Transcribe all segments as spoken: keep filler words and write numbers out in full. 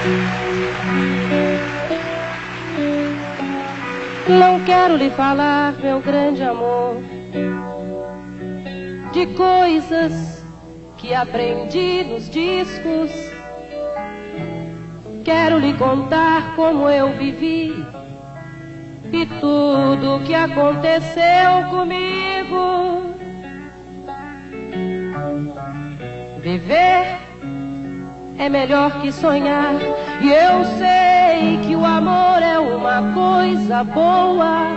Não quero lhe falar, meu grande amor, de coisas que aprendi nos discos. Quero lhe contar como eu vivi e tudo que aconteceu comigo. Viver é melhor que sonhar, e eu sei que o amor é uma coisa boa,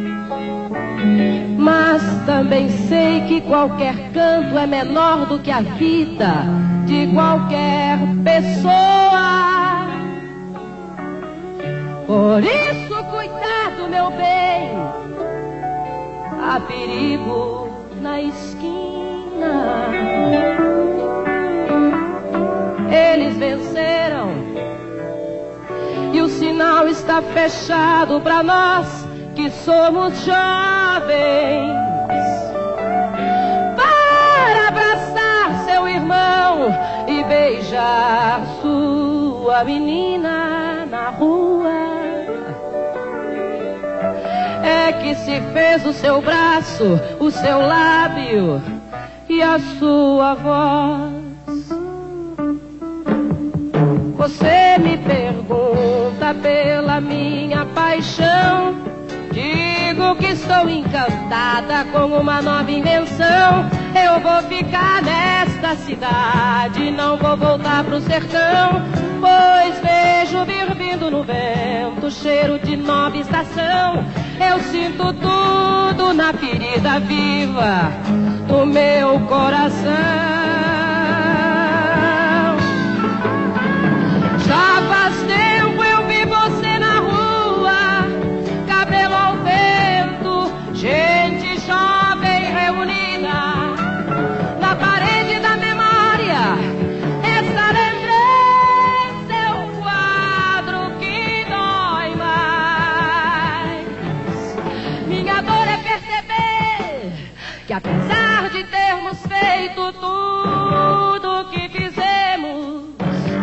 mas também sei que qualquer canto é menor do que a vida de qualquer pessoa. Por isso, cuidado, meu bem, há perigo na esquina. Eles venceram e o sinal está fechado para nós que somos jovens. Para abraçar seu irmão e beijar sua menina na rua, é que se fez o seu braço, o seu lábio e a sua voz. Você me pergunta pela minha paixão, digo que estou encantada com uma nova invenção. Eu vou ficar nesta cidade, não vou voltar pro sertão, pois vejo vir vindo no vento cheiro de nova estação. Eu sinto tudo na ferida viva do meu coração. Já faz tempo eu vi você na rua, cabelo ao vento, gente jovem reunida na parede da memória. Essa lembrança é um quadro que dói mais. Minha dor é perceber que apesar de termos feito tudo que fizemos,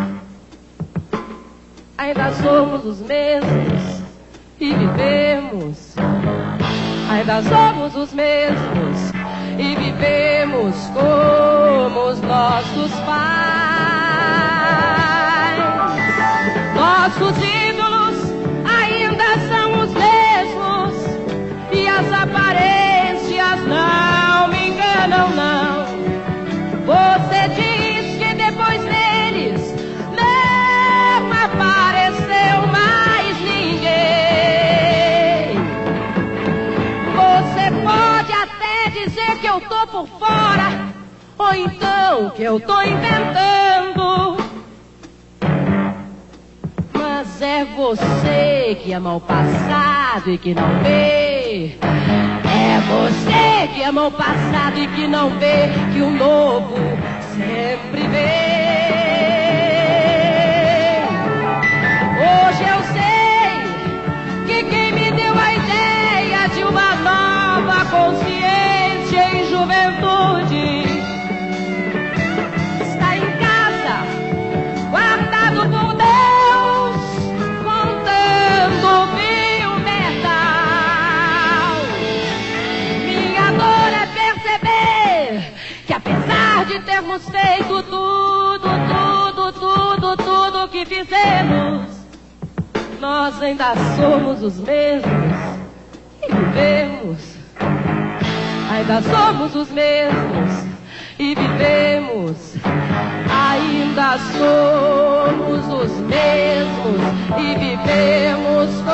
ainda somos os mesmos e vivemos. Ainda somos os mesmos e vivemos como os nossos pais. Nossos ídolos ainda são os mesmos e as aparências não me enganam, não. Você diz que depois deles não apareceu mais ninguém. Você pode até dizer que eu tô por fora, ou então que eu tô inventando, mas é você que ama o passado e que não vê. É você que ama o passado e que não vê que o novo sempre vem. Hoje eu sei que quem me deu a ideia de uma nova consciência em juventude está em casa, guardado por Deus, contando o fio metal. Minha dor é perceber que apesar de termos feito tudo, tudo, tudo, tudo que fizemos, nós ainda somos os mesmos e vivemos. Ainda somos os mesmos e vivemos. Ainda somos os mesmos e vivemos